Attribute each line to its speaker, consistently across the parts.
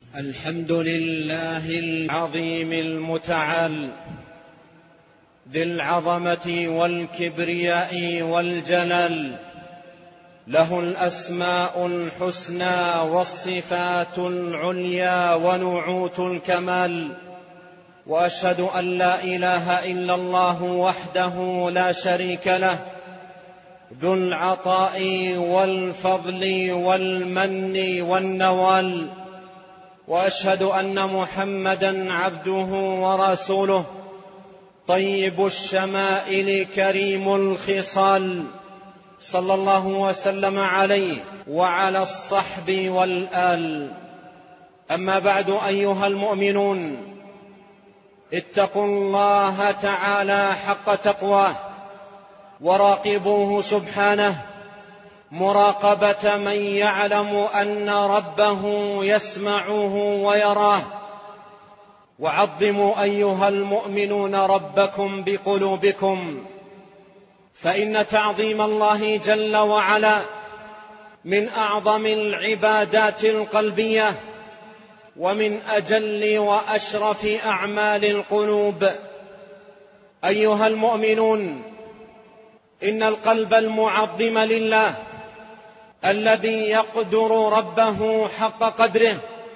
Speaker 1: الحمد لله العظيم المتعال ذي العظمة والكبرياء والجلال، له الأسماء الحسنى والصفات العليا ونعوت الكمال. وأشهد أن لا إله إلا الله وحده لا شريك له، ذو العطاء والفضل والمن والنوال. وأشهد أن محمدًا عبده ورسوله، طيب الشمائل كريم الخصال، صلى الله وسلم عليه وعلى الصحب والآل. أما بعد، أيها المؤمنون، اتقوا الله تعالى حق تقواه، وراقبوه سبحانه مراقبة من يعلم أن ربه يسمعه ويراه. وعظموا أيها المؤمنون ربكم بقلوبكم، فإن تعظيم الله جل وعلا من أعظم العبادات القلبية، ومن أجل وأشرف أعمال القلوب. أيها المؤمنون، إن القلب المعظم لله الذي يقدر ربه حق قدره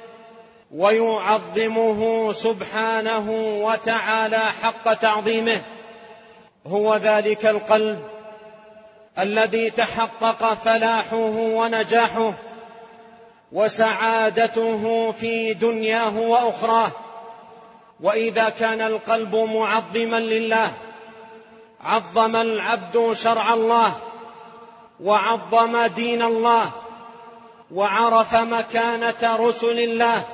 Speaker 1: ويعظمه سبحانه وتعالى حق تعظيمه، هو ذلك القلب الذي تحقق فلاحه ونجاحه وسعادته في دنياه وأخراه. وإذا كان القلب معظما لله، عظم العبد شرع الله، وعظم دين الله، وعرف مكانة رسل الله،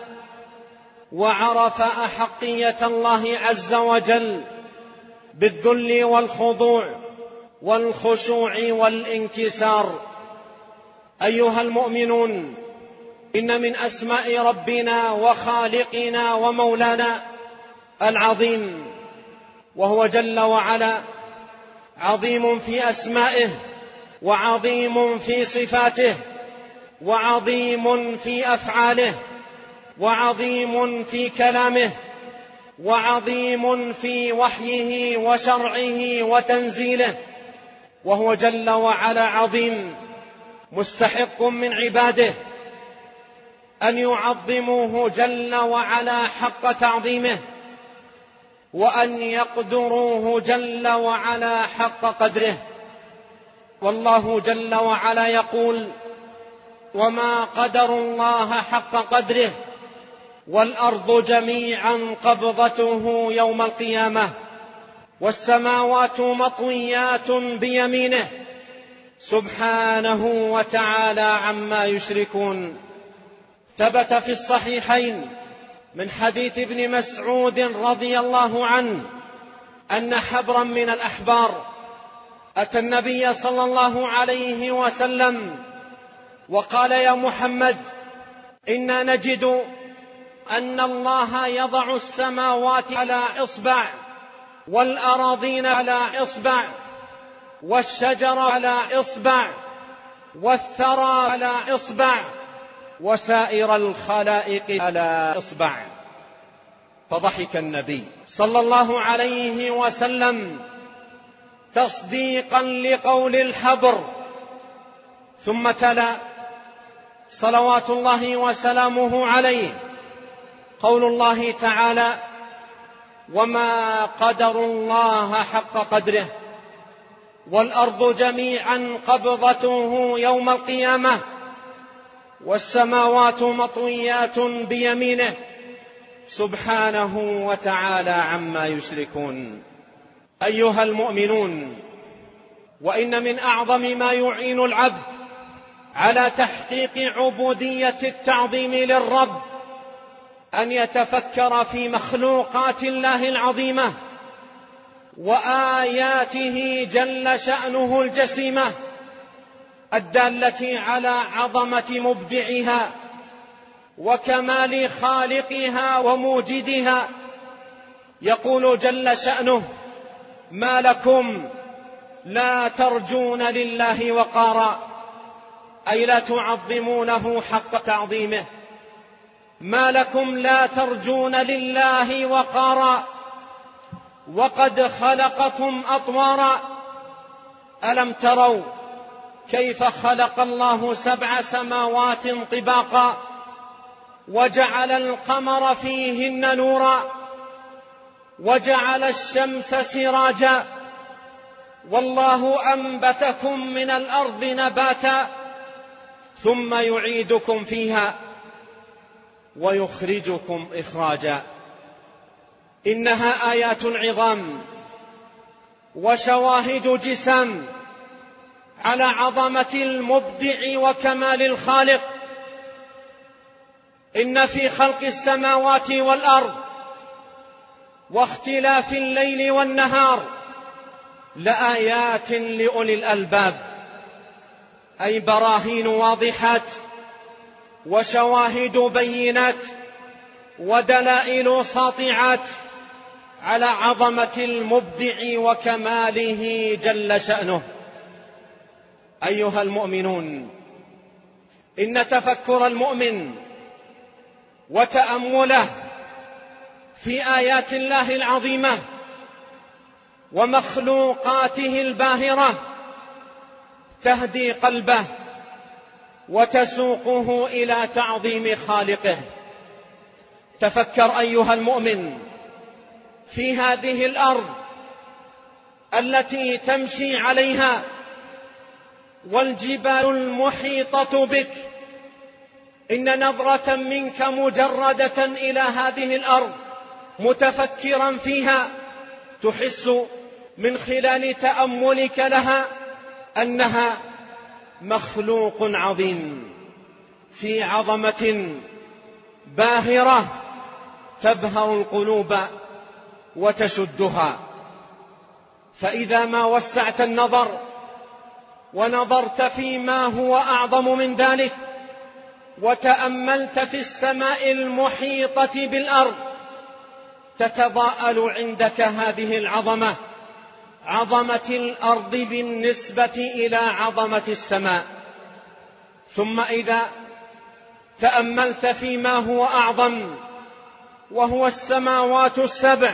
Speaker 1: وعرف أحقية الله عز وجل بالذل والخضوع والخشوع والانكسار. أيها المؤمنون، إن من أسماء ربنا وخالقنا ومولانا العظيم، وهو جل وعلا عظيم في أسمائه، وعظيم في صفاته، وعظيم في أفعاله، وعظيم في كلامه، وعظيم في وحيه وشرعه وتنزيله. وهو جل وعلا عظيم، مستحق من عباده أن يعظموه جل وعلا حق تعظيمه، وأن يقدروه جل وعلا حق قدره. والله جل وعلا يقول: وما قدروا الله حق قدره والأرض جميعا قبضته يوم القيامة والسماوات مطويات بيمينه سبحانه وتعالى عما يشركون. ثبت في الصحيحين من حديث ابن مسعود رضي الله عنه أن حبرا من الأحبار أتى النبي صلى الله عليه وسلم وقال: يا محمد، إنا نجد أن الله يضع السماوات على إصبع، والأراضين على إصبع، والشجر على إصبع، والثرى على إصبع، وسائر الخلائق على إصبع. فضحك النبي صلى الله عليه وسلم تصديقا لقول الحبر، ثم تلا صلوات الله وسلامه عليه قول الله تعالى: وما قدروا الله حق قدره والأرض جميعا قبضته يوم القيامة والسماوات مطويات بيمينه سبحانه وتعالى عما يشركون. أيها المؤمنون، وإن من أعظم ما يعين العبد على تحقيق عبودية التعظيم للرب أن يتفكر في مخلوقات الله العظيمة وآياته جل شأنه الجسيمة الدالة على عظمة مبدعها وكمال خالقها وموجدها. يقول جل شأنه: ما لكم لا ترجون لله وقارا، أي لا تعظمونه حق تعظيمه. ما لكم لا ترجون لله وقارا وقد خلقكم أطوارا ألم تروا كيف خلق الله 7 سماوات طباقا وجعل القمر فيهن نورا وجعل الشمس سراجا والله أنبتكم من الأرض نباتا ثم يعيدكم فيها ويخرجكم إخراجا إنها آيات عظام وشواهد جسام على عظمة المبدع وكمال الخالق. إن في خلق السماوات والأرض واختلاف الليل والنهار لآيات لأولي الألباب، أي براهين واضحات وشواهد بينات ودلائل ساطعات على عظمة المبدع وكماله جل شأنه. أيها المؤمنون، إن تفكر المؤمن وتأمله في آيات الله العظيمة ومخلوقاته الباهرة تهدي قلبه وتسوقه إلى تعظيم خالقه. تفكر أيها المؤمن في هذه الأرض التي تمشي عليها والجبال المحيطة بك. إن نظرة منك مجردة إلى هذه الأرض متفكرا فيها تحس من خلال تأملك لها أنها مخلوق عظيم في عظمة باهرة تبهر القلوب وتشدها. فإذا ما وسعت النظر ونظرت فيما هو أعظم من ذلك وتأملت في السماء المحيطة بالأرض تتضاءل عندك هذه العظمة، عظمة الأرض بالنسبة إلى عظمة السماء. ثم إذا تأملت فيما هو أعظم وهو السماوات السبع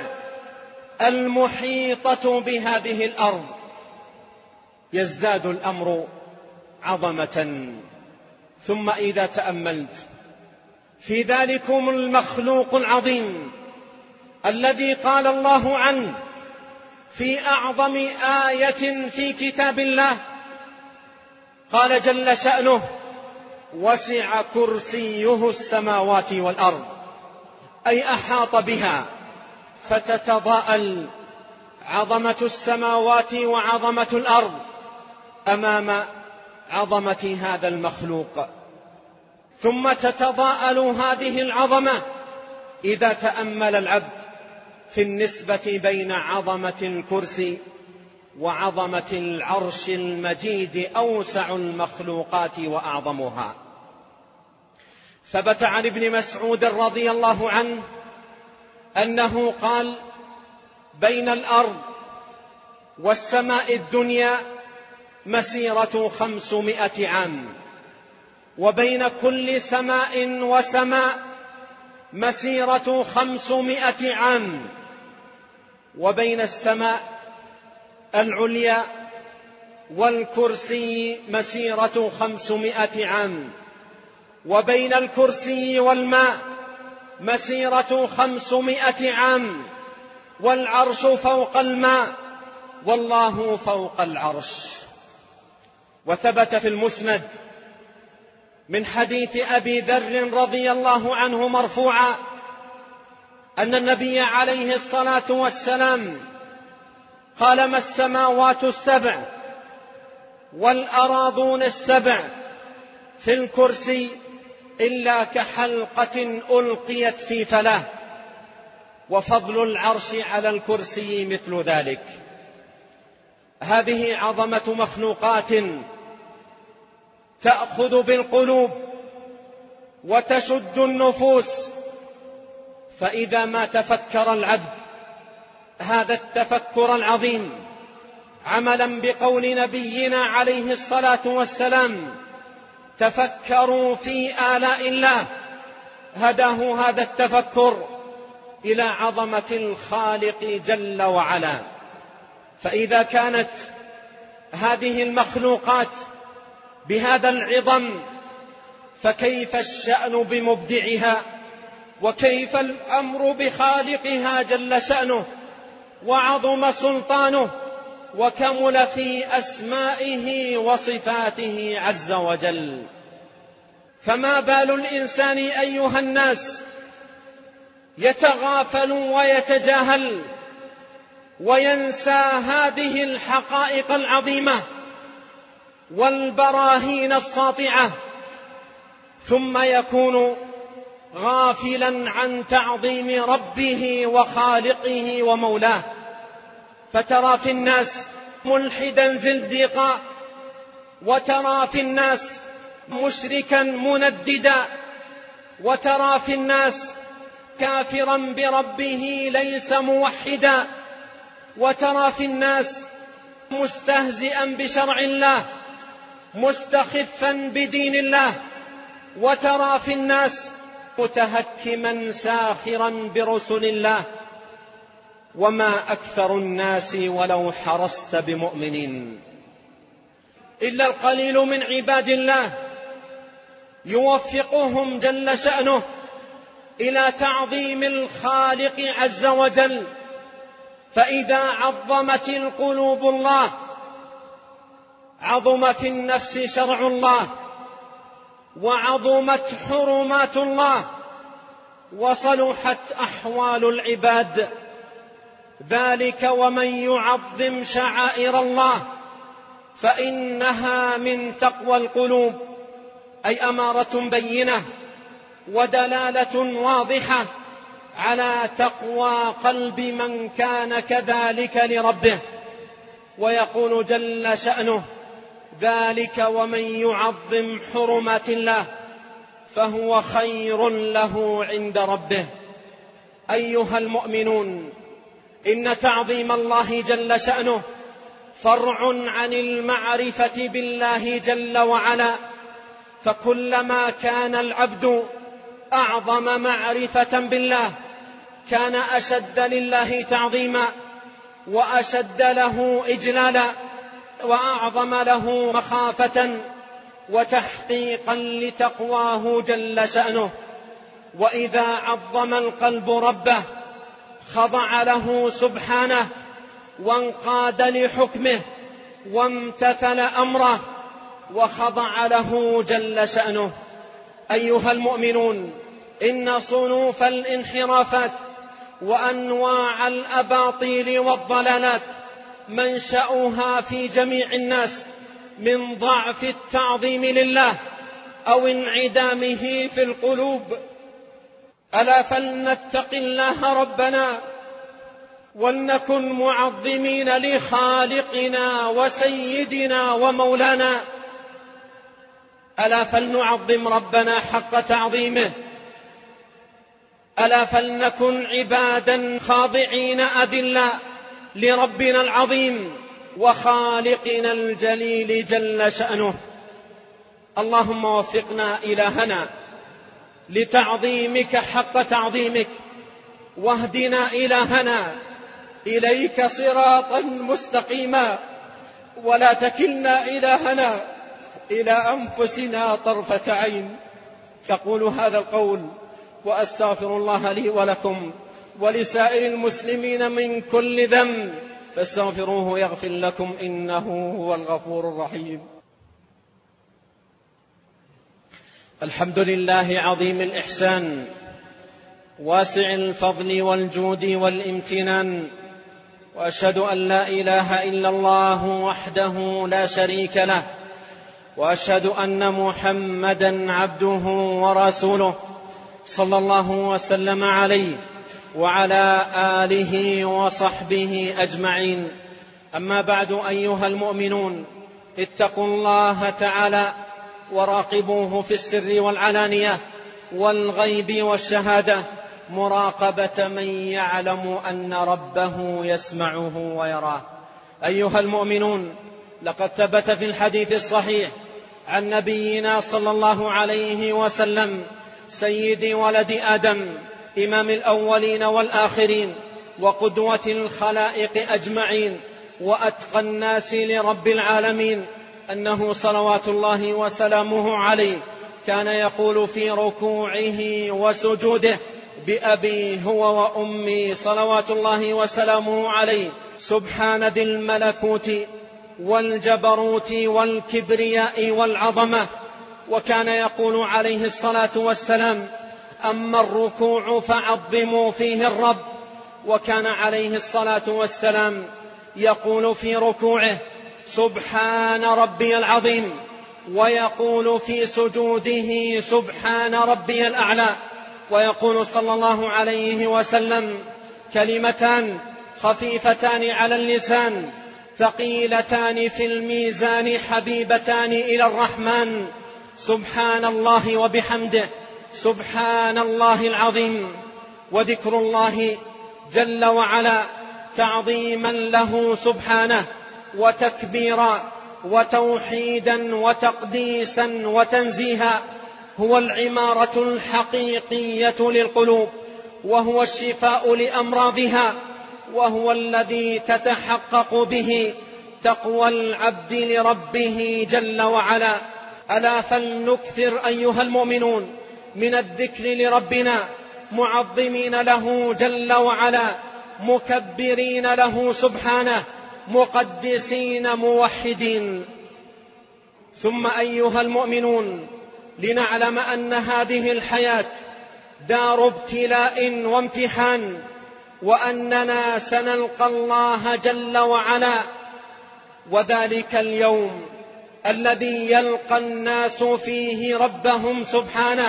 Speaker 1: المحيطة بهذه الأرض يزداد الأمر عظمة. ثم إذا تأملت في ذلكم المخلوق العظيم الذي قال الله عنه في أعظم آية في كتاب الله، قال جل شأنه: وسع كرسيه السماوات والأرض، أي أحاط بها، فتتضاءل عظمة السماوات وعظمة الأرض أمام عظمة هذا المخلوق. ثم تتضاءل هذه العظمة إذا تأمل العبد في النسبة بين عظمة الكرسي وعظمة العرش المجيد، أوسع المخلوقات وأعظمها. ثبت عن ابن مسعود رضي الله عنه أنه قال: بين الأرض والسماء الدنيا مسيرة 500 عام، وبين كل سماء وسماء مسيرة 500 عام، وبين السماء العليا والكرسي مسيرة 500 عام، وبين الكرسي والماء مسيرة 500 عام، والعرش فوق الماء والله فوق العرش. وثبت في المسند من حديث أبي ذر رضي الله عنه مرفوعا أن النبي عليه الصلاة والسلام قال: ما السماوات السبع والأراضون السبع في الكرسي إلا كحلقة ألقيت في فلاة، وفضل العرش على الكرسي مثل ذلك. هذه عظمة مخلوقات تأخذ بالقلوب وتشد النفوس. فإذا ما تفكر العبد هذا التفكر العظيم عملا بقول نبينا عليه الصلاة والسلام: تفكروا في آلاء الله هداه هذا التفكر إلى عظمة الخالق جل وعلا. فإذا كانت هذه المخلوقات بهذا العظم فكيف الشأن بمبدعها، وكيف الأمر بخالقها جل شأنه وعظم سلطانه وكمل في أسمائه وصفاته عز وجل. فما بال الإنسان أيها الناس يتغافل ويتجاهل وينسى هذه الحقائق العظيمة والبراهين الساطعة، ثم يكون غافلا عن تعظيم ربه وخالقه ومولاه. فترى في الناس ملحدا زنديقا، وترى في الناس مشركا منددا، وترى في الناس كافرا بربه ليس موحدا، وترى في الناس مستهزئا بشرع الله مستخفا بدين الله، وترى في الناس متهكما ساخرا برسل الله. وما أكثر الناس ولو حرصت بمؤمنين، إلا القليل من عباد الله يوفقهم جل شأنه إلى تعظيم الخالق عز وجل. فإذا عظمت القلوب الله عظم في النفس شرع الله، وعظمت حرمات الله، وصلحت أحوال العباد. ذلك ومن يعظم شعائر الله فإنها من تقوى القلوب، أي أمارة بينة ودلالة واضحة على تقوى قلب من كان كذلك لربه. ويقول جل شأنه: ذلك ومن يعظم حرمات الله فهو خير له عند ربه. أيها المؤمنون، إن تعظيم الله جل شأنه فرع عن المعرفة بالله جل وعلا، فكلما كان العبد أعظم معرفة بالله كان أشد لله تعظيما، وأشد له إجلالا، وأعظم له مخافة وتحقيقا لتقواه جل شأنه. وإذا عظم القلب ربه خضع له سبحانه وانقاد لحكمه وامتثل أمره وخضع له جل شأنه. أيها المؤمنون، إن صنوف الانحرافات وأنواع الأباطيل والضلالات منشأها في جميع الناس من ضعف التعظيم لله أو انعدامه في القلوب. ألا فلنتق الله ربنا ولنكن معظمين لخالقنا وسيدنا ومولانا. ألا فلنعظم ربنا حق تعظيمه. ألا فلنكن عبادا خاضعين أذلا لربنا العظيم وخالقنا الجليل جل شأنه. اللهم وفقنا إلهنا لتعظيمك حق تعظيمك، واهدنا إلهنا إليك صراطا مستقيما، ولا تكلنا إلهنا إلى أنفسنا طرفة عين. تقول هذا القول وأستغفر الله لي ولكم ولسائر المسلمين من كل ذنب، فاستغفروه يغفر لكم إنه هو الغفور الرحيم. الحمد لله عظيم الإحسان واسع الفضل والجود والامتنان، وأشهد أن لا إله إلا الله وحده لا شريك له، وأشهد أن محمدا عبده ورسوله صلى الله وسلم عليه وعلى آله وصحبه أجمعين. أما بعد، أيها المؤمنون، اتقوا الله تعالى وراقبوه في السر والعلانية والغيب والشهادة مراقبة من يعلم أن ربه يسمعه ويراه. أيها المؤمنون، لقد ثبت في الحديث الصحيح عن نبينا صلى الله عليه وسلم سيد ولد آدم، إمام الأولين والآخرين، وقدوة الخلائق أجمعين، وأتقى الناس لرب العالمين، أنه صلوات الله وسلامه عليه كان يقول في ركوعه وسجوده: بأبي هو وأمي صلوات الله وسلامه عليه، سبحان ذي الملكوت والجبروت والكبرياء والعظمة. وكان يقول عليه الصلاة والسلام: أما الركوع فعظموا فيه الرب. وكان عليه الصلاة والسلام يقول في ركوعه: سبحان ربي العظيم، ويقول في سجوده: سبحان ربي الأعلى. ويقول صلى الله عليه وسلم: كلمتان خفيفتان على اللسان ثقيلتان في الميزان حبيبتان إلى الرحمن، سبحان الله وبحمده، سبحان الله العظيم. وذكر الله جل وعلا تعظيما له سبحانه، وتكبيرا، وتوحيدا، وتقديسا، وتنزيها، هو العمارة الحقيقية للقلوب، وهو الشفاء لأمراضها، وهو الذي تتحقق به تقوى العبد لربه جل وعلا. ألا فلنكثر أيها المؤمنون من الذكر لربنا، معظمين له جل وعلا، مكبرين له سبحانه، مقدسين موحدين. ثم أيها المؤمنون، لنعلم أن هذه الحياة دار ابتلاء وامتحان، وأننا سنلقى الله جل وعلا، وذلك اليوم الذي يلقى الناس فيه ربهم سبحانه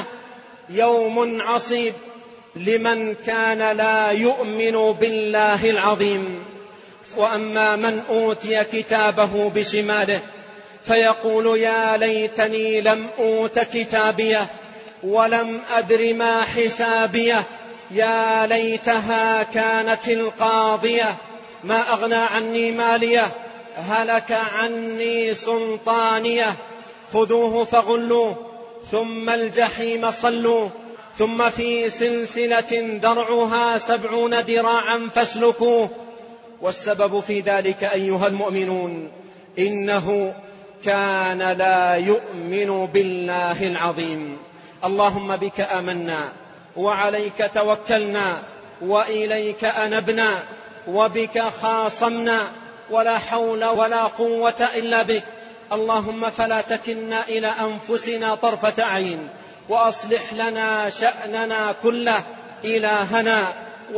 Speaker 1: يوم عصيب لمن كان لا يؤمن بالله العظيم. وأما من أوتي كتابه بشماله فيقول: يا ليتني لم أوت كتابيه ولم أدر ما حسابيه، يا ليتها كانت القاضية، ما أغنى عني ماليه، هلك عني سلطانيه، خذوه فغلوه ثم الجحيم صلوه، ثم في سلسلة ذرعها 70 ذراعا فاسلكوه. والسبب في ذلك أيها المؤمنون إنه كان لا يؤمن بالله العظيم. اللهم بك آمنا، وعليك توكلنا، وإليك أنبنا، وبك خاصمنا، ولا حول ولا قوة إلا بك. اللهم فلا تكلنا إلى أنفسنا طرفة عين، وأصلح لنا شأننا كله، إلهنا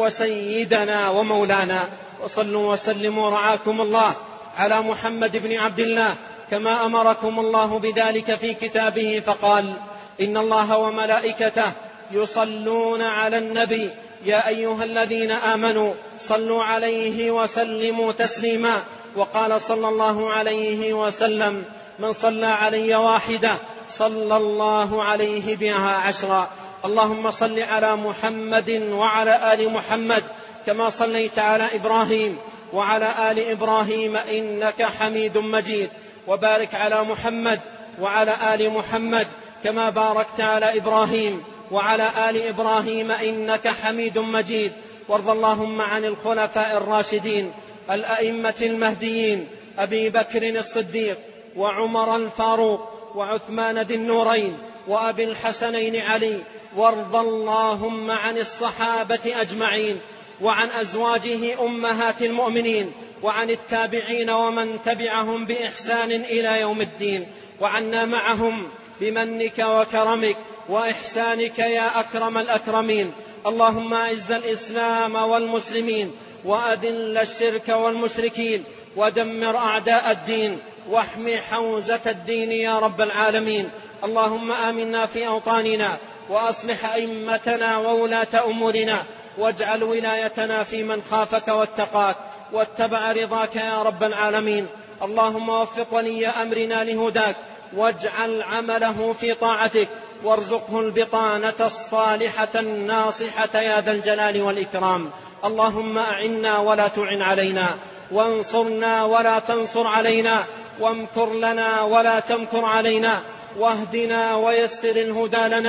Speaker 1: وسيدنا ومولانا. وصلوا وسلموا رعاكم الله على محمد بن عبد الله كما أمركم الله بذلك في كتابه، فقال: إن الله وملائكته يصلون على النبي، يا أيها الذين آمنوا صلوا عليه وسلموا تسليما. وقال صلى الله عليه وسلم: من صلى علي واحدة صلى الله عليه بها 10. اللهم صل على محمد وعلى آل محمد كما صليت على إبراهيم وعلى آل إبراهيم إنك حميد مجيد، وبارك على محمد وعلى آل محمد كما باركت على إبراهيم وعلى آل إبراهيم إنك حميد مجيد. وارض اللهم عن الخلفاء الراشدين الأئمة المهديين، أبي بكر الصديق، وعمر الفاروق، وعثمان ذي النورين، وأبي الحسنين علي. وارض اللهم عن الصحابة أجمعين، وعن أزواجه أمهات المؤمنين، وعن التابعين ومن تبعهم بإحسان إلى يوم الدين، وعنا معهم بمنك وكرمك وإحسانك يا أكرم الأكرمين. اللهم أعز الإسلام والمسلمين، وأذل الشرك والمشركين، ودمر أعداء الدين، واحم حوزة الدين يا رب العالمين. اللهم آمنا في أوطاننا، وأصلح أئمتنا وولاة أمورنا، واجعل ولايتنا في من خافك واتقاك واتبع رضاك يا رب العالمين. اللهم وفق ولي أمرنا لهداك، واجعل عمله في طاعتك، وارزقه البطانة الصالحة الناصحة يا ذا الجلال والإكرام. اللهم أعنا ولا تعن علينا، وانصرنا ولا تنصر علينا، وامكر لنا ولا تمكر علينا، واهدنا ويسر الهدى لنا،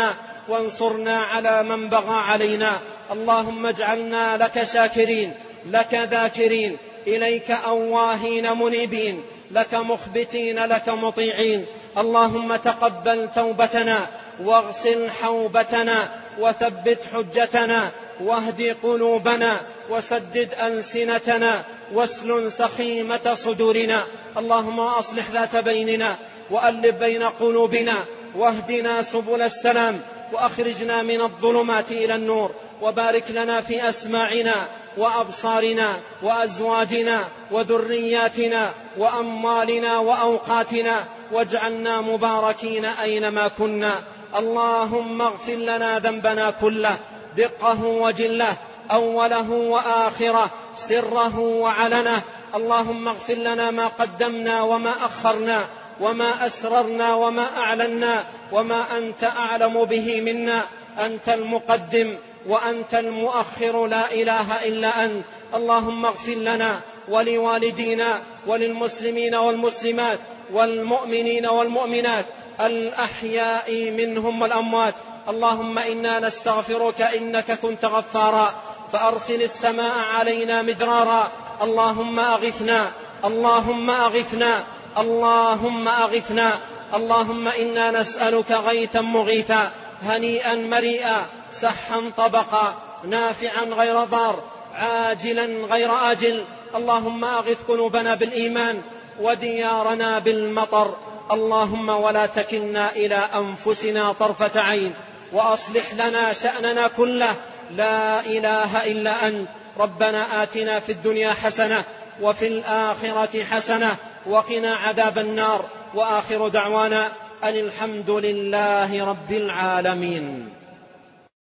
Speaker 1: وانصرنا على من بغى علينا. اللهم اجعلنا لك شاكرين، لك ذاكرين، إليك أواهين منيبين، لك مخبتين، لك مطيعين. اللهم تقبل توبتنا، واغسل حوبتنا، وثبت حجتنا، واهد قلوبنا، وسدد ألسنتنا، واسلل سخيمة صدورنا. اللهم أصلح ذات بيننا، وألف بين قلوبنا، واهدنا سبل السلام، وأخرجنا من الظلمات إلى النور. وبارك لنا في أسماعنا وأبصارنا وأزواجنا وذرياتنا وأموالنا وأوقاتنا، واجعلنا مباركين أينما كنا. اللهم اغفر لنا ذنبنا كله، دقه وجله، أوله وآخره، سره وعلنه. اللهم اغفر لنا ما قدمنا وما أخرنا، وما أسررنا وما أعلنا، وما أنت أعلم به منا. أنت المقدم وأنت المؤخر، لا إله إلا أنت. اللهم اغفر لنا ولوالدينا وللمسلمين والمسلمات والمؤمنين والمؤمنات الأحياء منهم والأموات. اللهم إنا نستغفرك، إنك كنت غفارا، فأرسل السماء علينا مدرارا. اللهم أغثنا، اللهم أغثنا، اللهم أغثنا. اللهم إنا نسألك غيثا مغيثا، هنيئا مريئا، سحا طبقا، نافعا غير ضار، عاجلا غير آجل. اللهم أغث قلوبنا بالإيمان، وديارنا بالمطر. اللهم ولا تكلنا إلى أنفسنا طرفة عين، وأصلح لنا شأننا كله، لا إله إلا أنت. ربنا آتنا في الدنيا حسنة، وفي الآخرة حسنة، وقنا عذاب النار. وآخر دعوانا أن الحمد لله رب العالمين.